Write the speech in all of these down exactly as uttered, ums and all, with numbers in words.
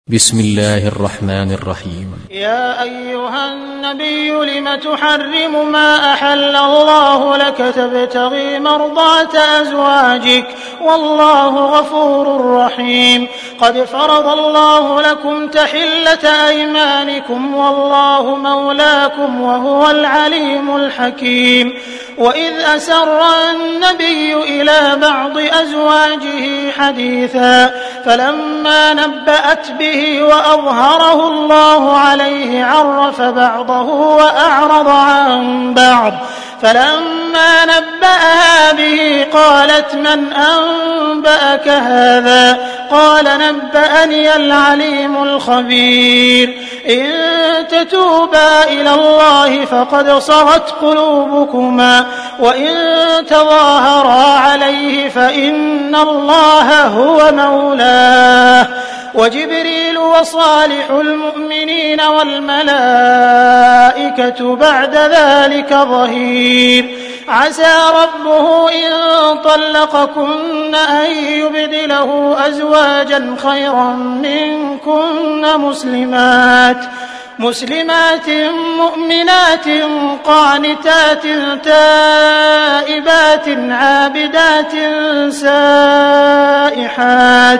بسم الله الرحمن الرحيم. يا أيها النبي لم تحرم ما أحل الله لك تبتغي مرضات أزواجك والله غفور رحيم. قد فرض الله لكم تحلة أيمانكم والله مولاكم وهو العليم الحكيم. وإذ أسر النبي إلى بعض أزواجه حديثا فلما نبأت به وأظهره الله عليه عرف بعضه وأعرض عن بعض فلما نبأها به قالت من أنبأك هذا قال نبأني العليم الخبير. إن تتوبا إلى الله فقد صغت قلوبكما وإن تظاهرا عليه فإن الله هو مولاه وجبريل وصالح المؤمنين والملائكة بعد ذلك ظهير. عسى ربه إن طلقكن أن يبدله أزواجا خيرا منكن مسلمات مسلمات مؤمنات قانتات تائبات عابدات سائحات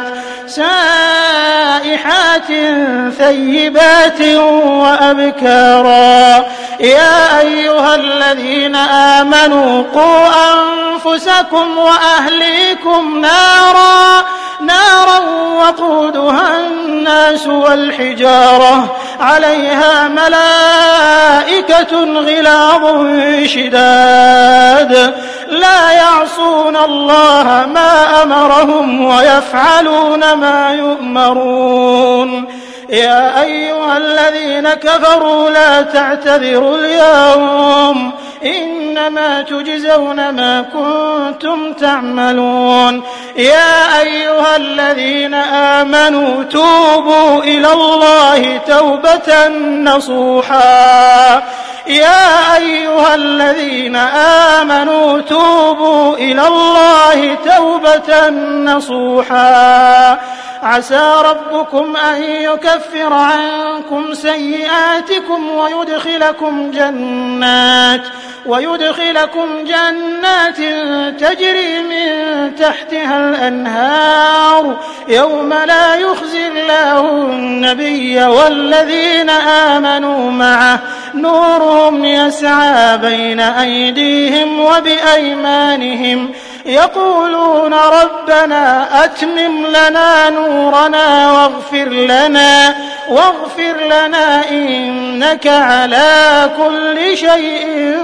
سائحات ثيبات وأبكارا. يا أيها الذين آمنوا قوا أنفسكم وأهليكم نارا نارا وقودها الناس والحجارة عليها ملائكة غلاظ شداد لا يعصون الله ما أمرهم ويفعلون ما يؤمرون. يا أيها الذين كفروا لا تعتذروا اليوم إنما تجزون ما كنتم تعملون. يا أيها الذين آمنوا توبوا إلى الله توبة نصوحا يا أيها الذين آمنوا توبوا إلى الله توبة نصوحا عسى ربكم أن يكفر عنكم سيئاتكم ويدخلكم جنات ويدخلكم جنات تجري من تحتها الأنهار يوم لا يخزي الله النبي والذين آمنوا معه نورهم يسعى بين أيديهم وبأيمانهم يقولون ربنا أتمم لنا نورنا واغفر لنا واغفر لنا إنك على كل شيء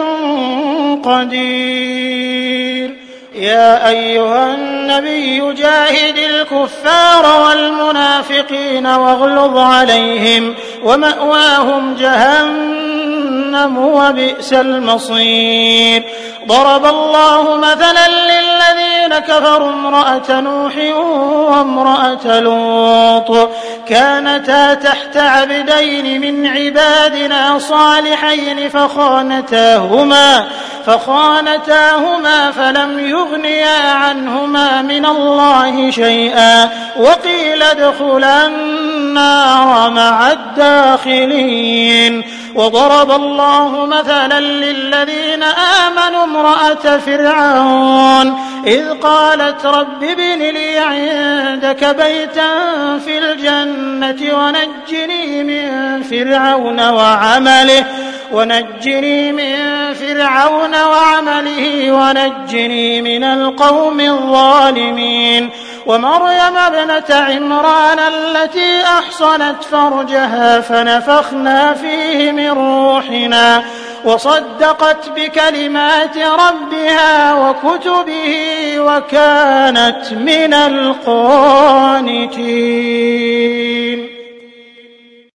قدير. يا أيها النبي جاهد الكفار والمنافقين واغلظ عليهم ومأواهم جهنم وبئس المصير. ضرب الله مثلا للذين كفروا امرأة نوح وامرأة لوط كانتا تحت عبدين من عبادنا صالحين فخانتاهما فخانتاهما فلم يغنيا عنهما من الله شيئا وقيل ادخلا النار مع الداخلين. وضرب الله مثلا للذين آمنوا امرأة فرعون إذ قالت رب ابن لي عندك بيتا في الجنة ونجني من فرعون وعمله ونجني من فرعون وعمله ونجني من القوم الظالمين. ومريم ابنة عمران التي أحصنت فرجها فنفخنا فيه من روحنا وصدقت بكلمات ربها وكتبه وكانت من القانتين.